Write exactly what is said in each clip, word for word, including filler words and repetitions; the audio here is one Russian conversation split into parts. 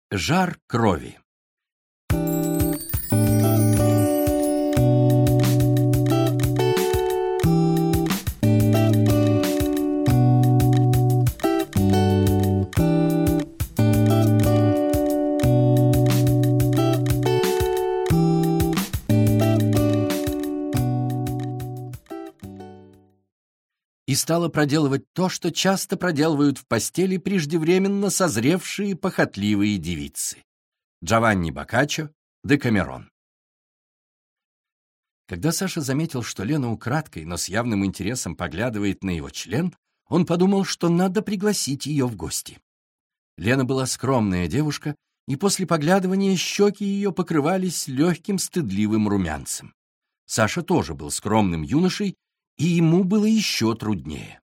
Жар крови. И стала проделывать то, что часто проделывают в постели преждевременно созревшие похотливые девицы. Джованни Боккаччо, Декамерон. Когда Саша заметил, что Лена украдкой, но с явным интересом поглядывает на его член, он подумал, что надо пригласить ее в гости. Лена была скромная девушка, и после поглядывания щеки ее покрывались легким стыдливым румянцем. Саша тоже был скромным юношей, и ему было еще труднее.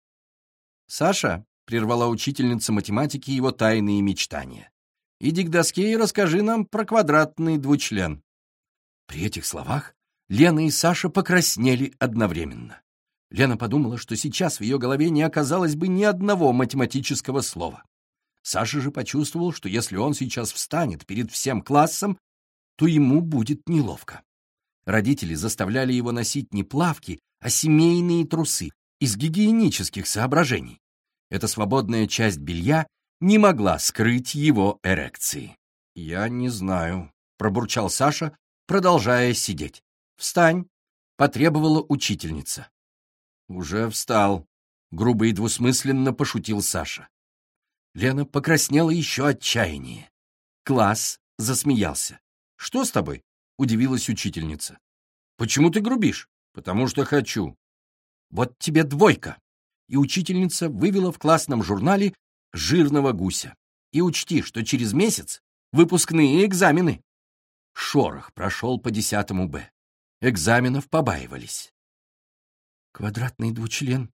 «Саша», — прервала учительница математики его тайные мечтания, «иди к доске и расскажи нам про квадратный двучлен». При этих словах Лена и Саша покраснели одновременно. Лена подумала, что сейчас в ее голове не оказалось бы ни одного математического слова. Саша же почувствовал, что если он сейчас встанет перед всем классом, то ему будет неловко. Родители заставляли его носить не плавки, а семейные трусы из гигиенических соображений. Эта свободная часть белья не могла скрыть его эрекции. «Я не знаю», — пробурчал Саша, продолжая сидеть. «Встань», — потребовала учительница. «Уже встал», — грубо и двусмысленно пошутил Саша. Лена покраснела еще отчаяннее. Класс засмеялся. «Что с тобой?» — удивилась учительница. «Почему ты грубишь?» «Потому что хочу». «Вот тебе двойка!» И учительница вывела в классном журнале жирного гуся. «И учти, что через месяц выпускные экзамены». Шорох прошел по десятому Б. Экзаменов побаивались. «Квадратный двучлен.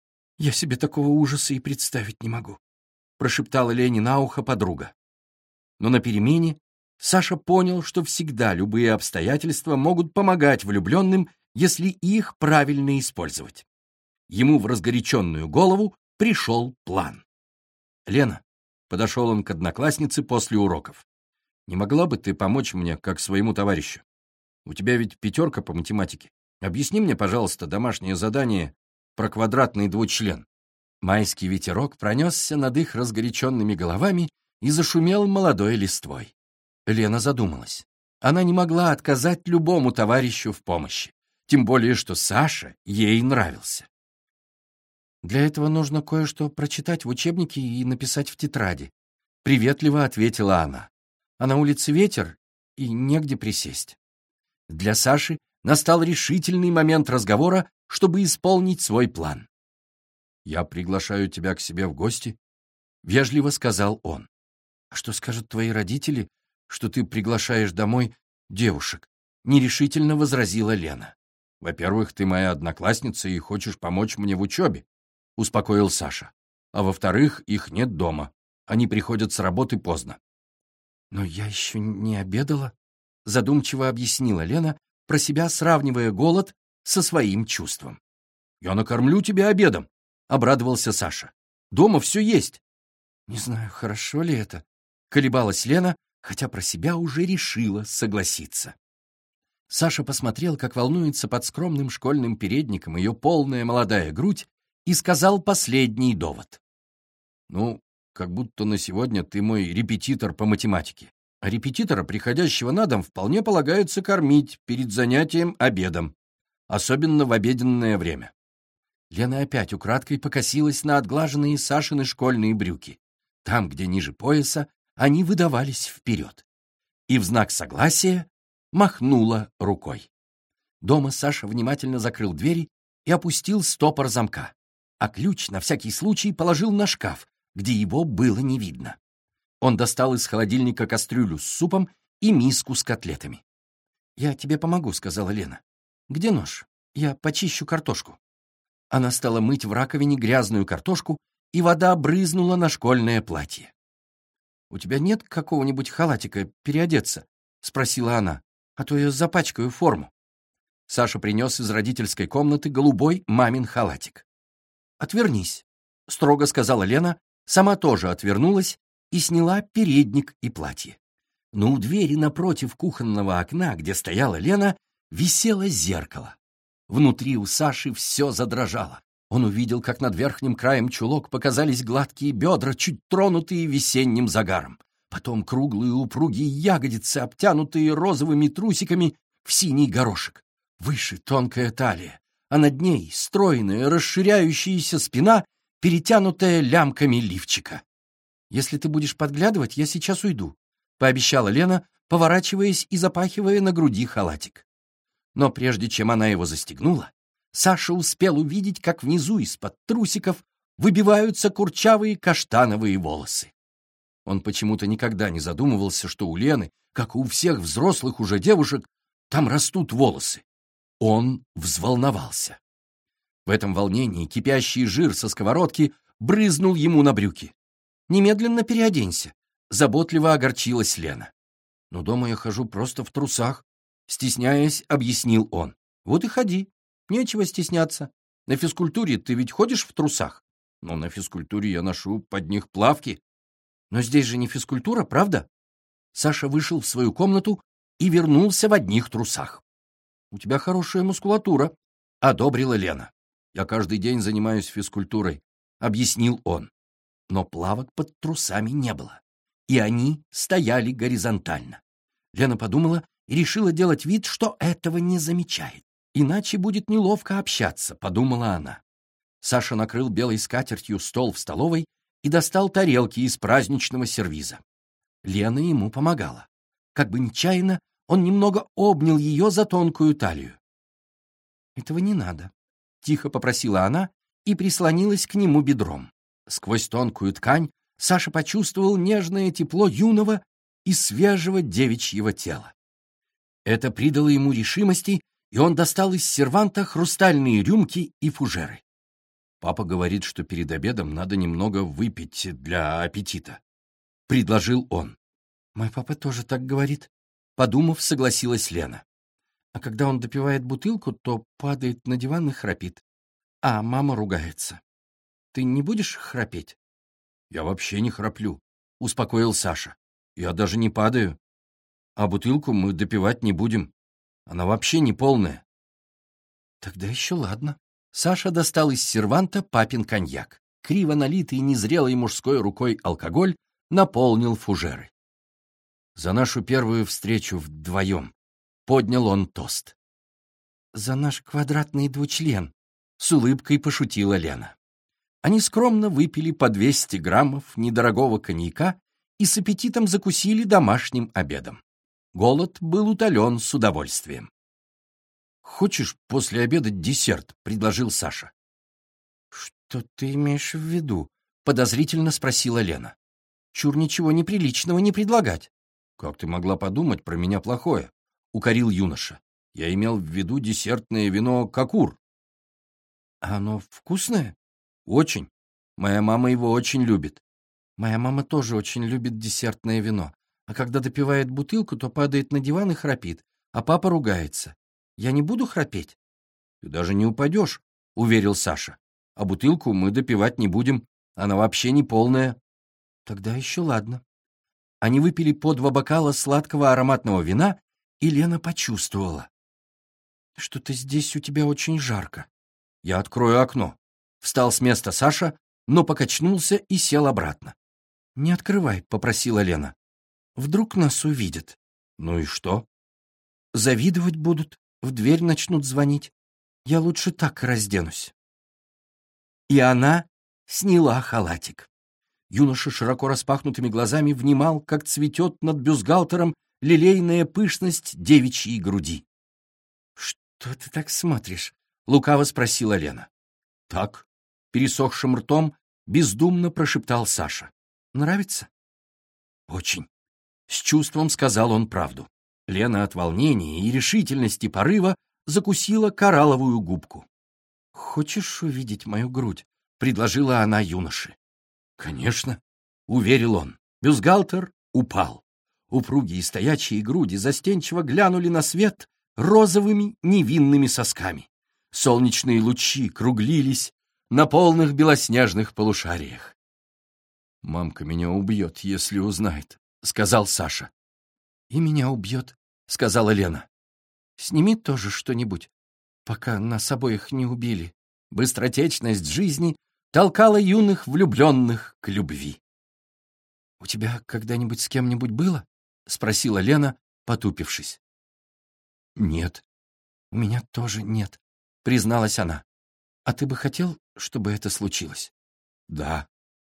Я себе такого ужаса и представить не могу», прошептала Лене на ухо подруга. Но на перемене Саша понял, что всегда любые обстоятельства могут помогать влюбленным, если их правильно использовать. Ему в разгоряченную голову пришел план. «Лена», — подошел он к однокласснице после уроков, «не могла бы ты помочь мне, как своему товарищу? У тебя ведь пятерка по математике. Объясни мне, пожалуйста, домашнее задание про квадратный двучлен». Майский ветерок пронесся над их разгоряченными головами и зашумел молодой листвой. Лена задумалась. Она не могла отказать любому товарищу в помощи. Тем более, что Саша ей нравился. «Для этого нужно кое-что прочитать в учебнике и написать в тетради», — приветливо ответила она. «А на улице ветер, и негде присесть». Для Саши настал решительный момент разговора, чтобы исполнить свой план. «Я приглашаю тебя к себе в гости», — вежливо сказал он. «А что скажут твои родители, что ты приглашаешь домой девушек?» — нерешительно возразила Лена. «Во-первых, ты моя одноклассница и хочешь помочь мне в учебе», — успокоил Саша. «А во-вторых, их нет дома. Они приходят с работы поздно». «Но я еще не обедала», — задумчиво объяснила Лена, про себя сравнивая голод со своим чувством. «Я накормлю тебя обедом», — обрадовался Саша. «Дома все есть». «Не знаю, хорошо ли это», — колебалась Лена, хотя про себя уже решила согласиться. Саша посмотрел, как волнуется под скромным школьным передником ее полная молодая грудь, и сказал последний довод. «Ну, как будто на сегодня ты мой репетитор по математике. А репетитора, приходящего на дом, вполне полагается кормить перед занятием обедом, особенно в обеденное время». Лена опять украдкой покосилась на отглаженные Сашины школьные брюки. Там, где ниже пояса, они выдавались вперед. И в знак согласия махнула рукой. Дома Саша внимательно закрыл двери и опустил стопор замка, а ключ на всякий случай положил на шкаф, где его было не видно. Он достал из холодильника кастрюлю с супом и миску с котлетами. «Я тебе помогу», — сказала Лена. «Где нож? Я почищу картошку». Она стала мыть в раковине грязную картошку, и вода брызнула на школьное платье. «У тебя нет какого-нибудь халатика переодеться?» — спросила она. «А то я запачкаю форму». Саша принес из родительской комнаты голубой мамин халатик. «Отвернись», — строго сказала Лена, сама тоже отвернулась и сняла передник и платье. Но у двери напротив кухонного окна, где стояла Лена, висело зеркало. Внутри у Саши все задрожало. Он увидел, как над верхним краем чулок показались гладкие бедра, чуть тронутые весенним загаром. Потом круглые упругие ягодицы, обтянутые розовыми трусиками в синий горошек. Выше тонкая талия, а над ней стройная, расширяющаяся спина, перетянутая лямками лифчика. «Если ты будешь подглядывать, я сейчас уйду», — пообещала Лена, поворачиваясь и запахивая на груди халатик. Но прежде чем она его застегнула, Саша успел увидеть, как внизу из-под трусиков выбиваются курчавые каштановые волосы. Он почему-то никогда не задумывался, что у Лены, как и у всех взрослых уже девушек, там растут волосы. Он взволновался. В этом волнении кипящий жир со сковородки брызнул ему на брюки. «Немедленно переоденься», — заботливо огорчилась Лена. «Но дома я хожу просто в трусах», — стесняясь, объяснил он. «Вот и ходи. Нечего стесняться. На физкультуре ты ведь ходишь в трусах?» «Но на физкультуре я ношу под них плавки». «Но здесь же не физкультура, правда?» Саша вышел в свою комнату и вернулся в одних трусах. «У тебя хорошая мускулатура», — одобрила Лена. «Я каждый день занимаюсь физкультурой», — объяснил он. Но плавок под трусами не было, и они стояли горизонтально. Лена подумала и решила делать вид, что этого не замечает. «Иначе будет неловко общаться», — подумала она. Саша накрыл белой скатертью стол в столовой и достал тарелки из праздничного сервиза. Лена ему помогала. Как бы нечаянно, он немного обнял ее за тонкую талию. «Этого не надо», — тихо попросила она и прислонилась к нему бедром. Сквозь тонкую ткань Саша почувствовал нежное тепло юного и свежего девичьего тела. Это придало ему решимости, и он достал из серванта хрустальные рюмки и фужеры. «Папа говорит, что перед обедом надо немного выпить для аппетита», — предложил он. «Мой папа тоже так говорит», — подумав, согласилась Лена. «А когда он допивает бутылку, то падает на диван и храпит. А мама ругается. Ты не будешь храпеть?» «Я вообще не храплю», — успокоил Саша. «Я даже не падаю. А бутылку мы допивать не будем. Она вообще не полная». «Тогда еще ладно». Саша достал из серванта папин коньяк. Криво налитый незрелой мужской рукой алкоголь наполнил фужеры. «За нашу первую встречу вдвоем», — поднял он тост. «За наш квадратный двучлен», — с улыбкой пошутила Лена. Они скромно выпили по двести граммов недорогого коньяка и с аппетитом закусили домашним обедом. Голод был утолен с удовольствием. «Хочешь после обеда десерт?» — предложил Саша. «Что ты имеешь в виду?» — подозрительно спросила Лена. «Чур ничего неприличного не предлагать». «Как ты могла подумать про меня плохое?» — укорил юноша. «Я имел в виду десертное вино «Кокур». «А оно вкусное?» «Очень. Моя мама его очень любит». «Моя мама тоже очень любит десертное вино, а когда допивает бутылку, то падает на диван и храпит, а папа ругается. Я не буду храпеть?» «Ты даже не упадешь», — уверил Саша. «А бутылку мы допивать не будем. Она вообще не полная». «Тогда еще ладно». Они выпили по два бокала сладкого ароматного вина, и Лена почувствовала. «Что-то здесь у тебя очень жарко». «Я открою окно». Встал с места Саша, но покачнулся и сел обратно. «Не открывай», — попросила Лена. «Вдруг нас увидят». «Ну и что?» «Завидовать будут, в дверь начнут звонить. Я лучше так разденусь». И она сняла халатик. Юноша широко распахнутыми глазами внимал, как цветет над бюстгальтером лилейная пышность девичьей груди. «Что ты так смотришь?» — лукаво спросила Лена. «Так», — пересохшим ртом бездумно прошептал Саша. «Нравится?» «Очень», — с чувством сказал он правду. Лена от волнения и решительности порыва закусила коралловую губку. «Хочешь увидеть мою грудь?» — предложила она юноше. «Конечно», — уверил он. Бюстгальтер упал. Упругие стоячие груди застенчиво глянули на свет розовыми невинными сосками. Солнечные лучи круглились на полных белоснежных полушариях. «Мамка меня убьет, если узнает», — сказал Саша. «И меня убьет», — сказала Лена. «Сними тоже что-нибудь, пока нас обоих не убили». Быстротечность жизни толкала юных влюбленных к любви. «У тебя когда-нибудь с кем-нибудь было?» — спросила Лена, потупившись. «Нет». «У меня тоже нет», — призналась она. «А ты бы хотел, чтобы это случилось?» «Да».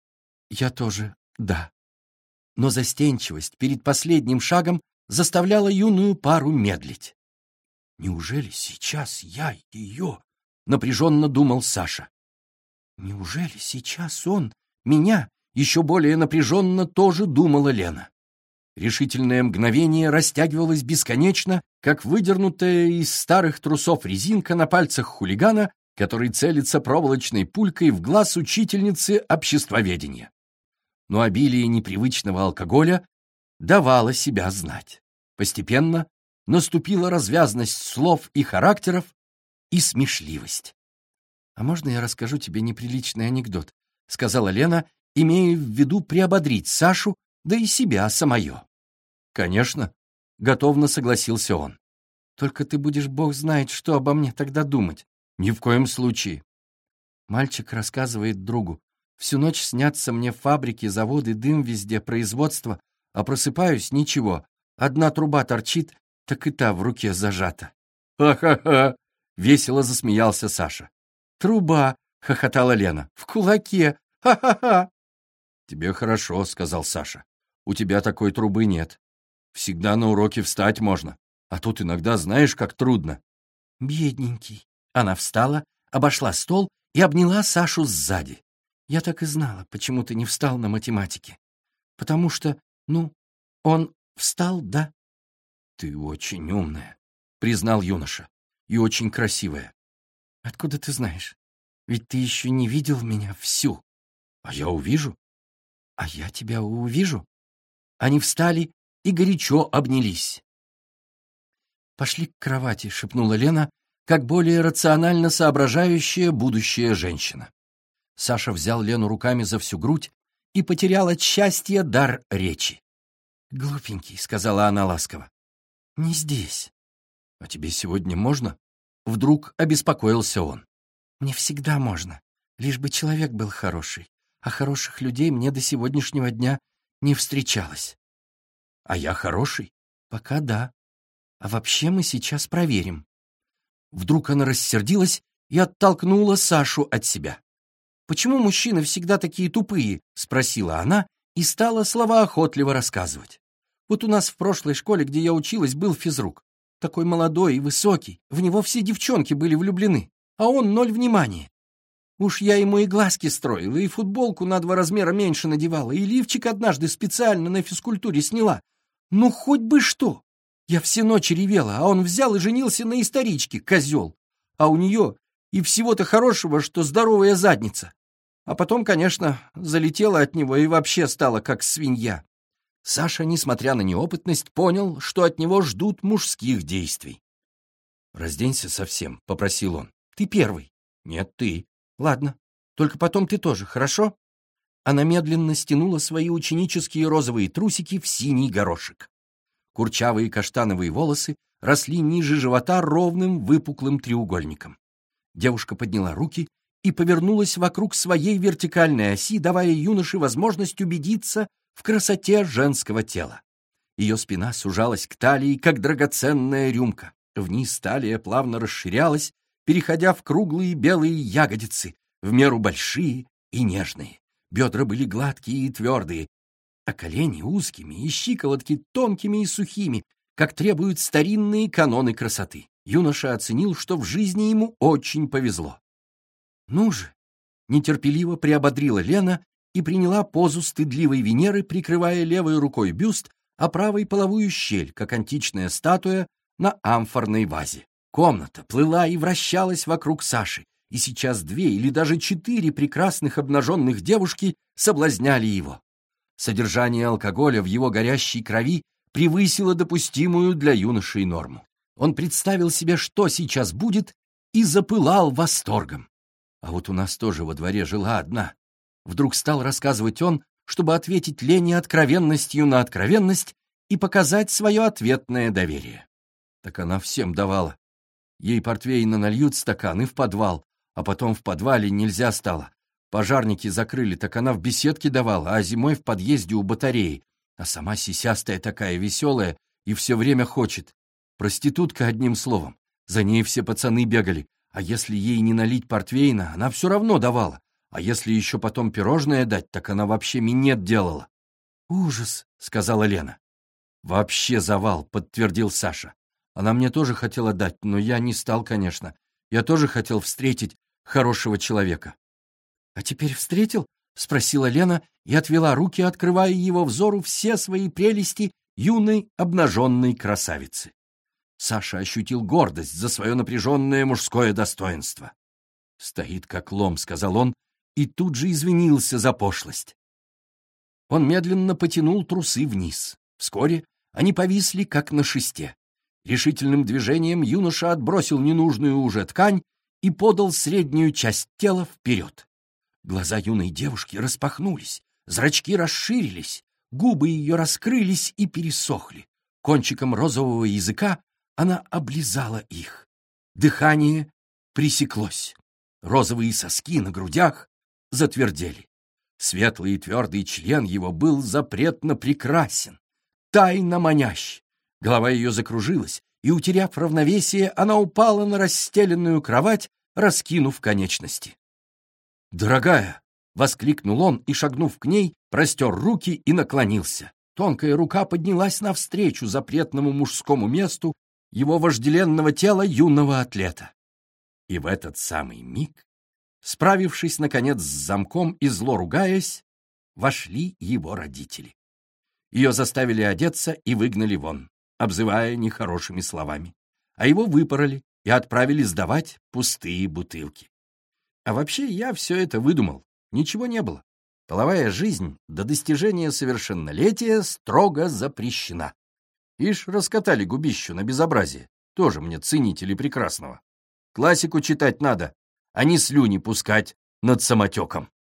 «Я тоже, да». Но застенчивость перед последним шагом заставляла юную пару медлить. «Неужели сейчас я ее?» — напряженно думал Саша. «Неужели сейчас он меня?» — еще более напряженно тоже думала Лена. Решительное мгновение растягивалось бесконечно, как выдернутая из старых трусов резинка на пальцах хулигана, который целится проволочной пулькой в глаз учительницы обществоведения. Но обилие непривычного алкоголя давало себя знать. Постепенно наступила развязность слов и характеров и смешливость. «А можно я расскажу тебе неприличный анекдот?» — сказала Лена, имея в виду приободрить Сашу, да и себя самое. «Конечно», — готовно согласился он. «Только ты будешь бог знает, что обо мне тогда думать». «Ни в коем случае». Мальчик рассказывает другу. «Всю ночь снятся мне фабрики, заводы, дым везде, производство, а просыпаюсь — ничего. Одна труба торчит, так и та в руке зажата». «Ха-ха-ха!» — весело засмеялся Саша. «Труба!» — хохотала Лена. «В кулаке! Ха-ха-ха!» «Тебе хорошо», — сказал Саша. «У тебя такой трубы нет. Всегда на уроке встать можно. А тут иногда знаешь, как трудно». «Бедненький». Она встала, обошла стол и обняла Сашу сзади. «Я так и знала, почему ты не встал на математике. Потому что, ну, он встал, да?» «Ты очень умная», — признал юноша, — «и очень красивая». «Откуда ты знаешь? Ведь ты еще не видел меня всю». «А я увижу». «А я тебя увижу». Они встали и горячо обнялись. «Пошли к кровати», — шепнула Лена, как более рационально соображающая будущая женщина. Саша взял Лену руками за всю грудь и потерял от счастья дар речи. «Глупенький», — сказала она ласково, — «не здесь». «А тебе сегодня можно?» Вдруг обеспокоился он. «Мне всегда можно, лишь бы человек был хороший, а хороших людей мне до сегодняшнего дня не встречалось». «А я хороший?» «Пока да. А вообще мы сейчас проверим». Вдруг она рассердилась и оттолкнула Сашу от себя. «Почему мужчины всегда такие тупые?» — спросила она и стала словоохотливо рассказывать. «Вот у нас в прошлой школе, где я училась, был физрук. Такой молодой и высокий, в него все девчонки были влюблены, а он ноль внимания. Уж я ему и глазки строила, и футболку на два размера меньше надевала, и лифчик однажды специально на физкультуре сняла. Ну, хоть бы что! Я все ночи ревела, а он взял и женился на историчке, козел. А у нее и всего-то хорошего, что здоровая задница. А потом, конечно, залетела от него и вообще стала как свинья». Саша, несмотря на неопытность, понял, что от него ждут мужских действий. «Разденься совсем», — попросил он. «Ты первый». «Нет, ты». «Ладно, только потом ты тоже, хорошо?» Она медленно стянула свои ученические розовые трусики в синий горошек. Курчавые каштановые волосы росли ниже живота ровным выпуклым треугольником. Девушка подняла руки и повернулась вокруг своей вертикальной оси, давая юноше возможность убедиться в красоте женского тела. Ее спина сужалась к талии, как драгоценная рюмка. Вниз талия плавно расширялась, переходя в круглые белые ягодицы, в меру большие и нежные. Бедра были гладкие и твердые, а колени узкими и щиколотки тонкими и сухими, как требуют старинные каноны красоты. Юноша оценил, что в жизни ему очень повезло. «Ну же!» — нетерпеливо приободрила Лена и приняла позу стыдливой Венеры, прикрывая левой рукой бюст, а правой половую щель, как античная статуя на амфорной вазе. Комната плыла и вращалась вокруг Саши, и сейчас две или даже четыре прекрасных обнаженных девушки соблазняли его. Содержание алкоголя в его горящей крови превысило допустимую для юношей норму. Он представил себе, что сейчас будет, и запылал восторгом. «А вот у нас тоже во дворе жила одна». Вдруг стал рассказывать он, чтобы ответить Лене откровенностью на откровенность и показать свое ответное доверие. Так она всем давала. Ей портвейна нальют стакан и в подвал, а потом в подвале нельзя стало. Пожарники закрыли, так она в беседке давала, а зимой в подъезде у батареи. А сама сисястая такая веселая и все время хочет. Проститутка, одним словом. За ней все пацаны бегали. А если ей не налить портвейна, она все равно давала. А если еще потом пирожное дать, так она вообще минет делала. «Ужас», — сказала Лена. «Вообще завал», — подтвердил Саша. «Она мне тоже хотела дать, но я не стал, конечно. Я тоже хотел встретить хорошего человека». «А теперь встретил?» — спросила Лена и отвела руки, открывая его взору все свои прелести юной обнаженной красавицы. Саша ощутил гордость за свое напряженное мужское достоинство. «Стоит как лом», — сказал он, и тут же извинился за пошлость. Он медленно потянул трусы вниз. Вскоре они повисли, как на шесте. Решительным движением юноша отбросил ненужную уже ткань и подал среднюю часть тела вперед. Глаза юной девушки распахнулись, зрачки расширились, губы ее раскрылись и пересохли. Кончиком розового языка она облизала их. Дыхание пресеклось. Розовые соски на грудях затвердели. Светлый и твердый член его был запретно прекрасен, тайно манящ. Голова ее закружилась, и, утеряв равновесие, она упала на расстеленную кровать, раскинув конечности. «Дорогая!» — воскликнул он и, шагнув к ней, простер руки и наклонился. Тонкая рука поднялась навстречу запретному мужскому месту его вожделенного тела юного атлета. И в этот самый миг, справившись, наконец, с замком и зло ругаясь, вошли его родители. Ее заставили одеться и выгнали вон, обзывая нехорошими словами, а его выпороли и отправили сдавать пустые бутылки. А вообще я все это выдумал, ничего не было. Половая жизнь до достижения совершеннолетия строго запрещена. Ишь, раскатали губищу на безобразие, тоже мне ценители прекрасного. Классику читать надо, а не слюни пускать над самотеком.